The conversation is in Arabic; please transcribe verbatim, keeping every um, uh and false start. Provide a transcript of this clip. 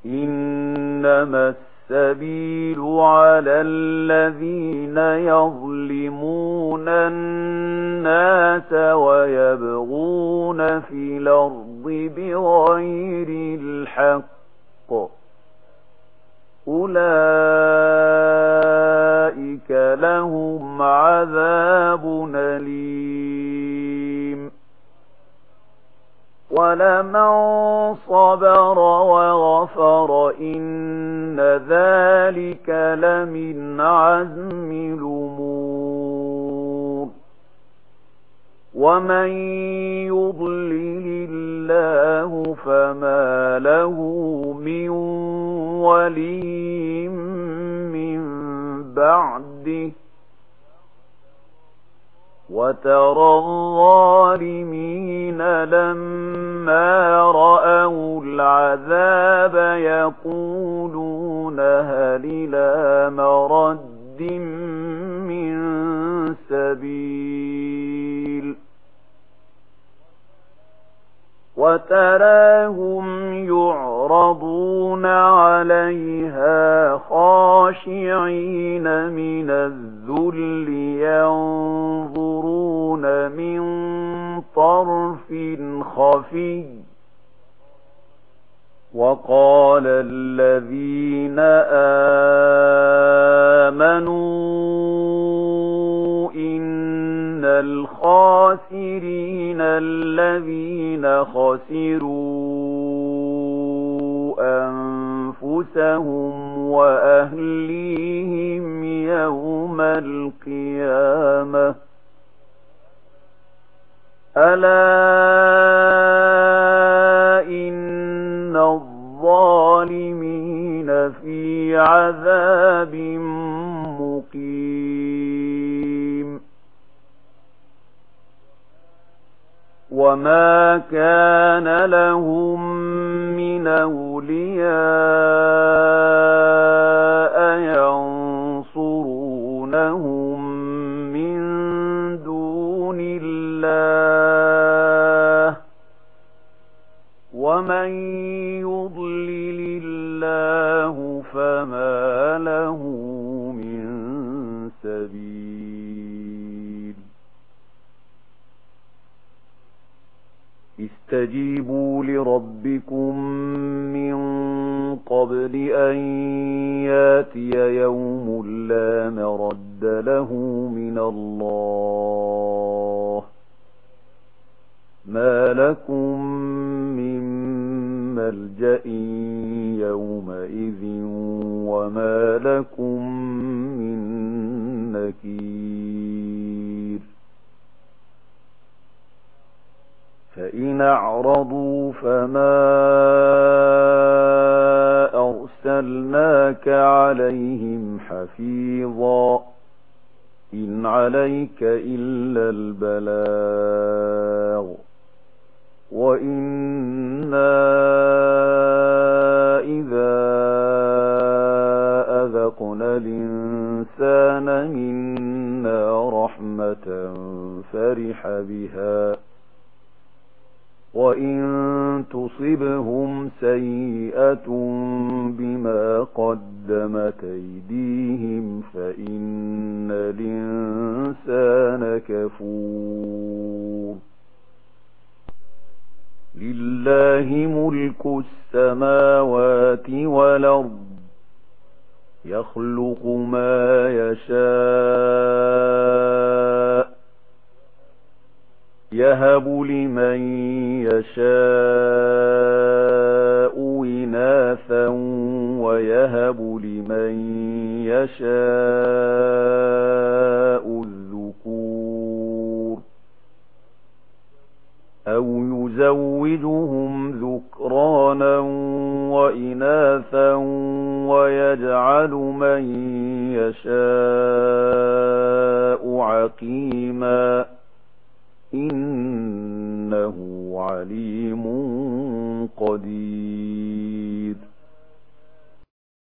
إنما السبيل على الذين يظلمون الناس ويبغون في الأرض بغير الحق أولئك لهم عذاب أليم ولمن صبر وغفر إن ذلك لمن عزم الأمور ومن يضلل الله فما له من ولي من بعده وترى الظالمين لما رأوا العذاب يقولون هل إلى مرد من سبيل وتراهم يعرضون عليها خاشعين من الذل ينظرون من طرف خفي وقال الذين آمنوا إن الخاسرين الذين خسروا أنفسهم وأهليهم يوم القيامة ألا إن الظالمين في عذاب مقيم وما كان لهم من أولياء ينصرونهم من دون الله ومن يضلل الله فما له من سبيل استجيبوا لربكم من قبل أن ياتي يوم لا مرد له من الله ما لكم من ملجأ يومئذ وما لكم من نكير فإن أعرضوا فما أرسلناك عليهم حفيظا إن عليك إلا البلاغ وإنا إذا أذقنا الإنسان منا رحمة فرح بها وإن تصبهم سيئة بما قدمت أيديهم فإن الإنسان كفور لله ملك السماوات والأرض يخلق ما يشاء يهب لمن يشاء إناثا ويهب لمن يشاء الذكور أو يزوجهم ذكرانا وإناثا ويجعل من يشاء عقيما إنه عليم قدير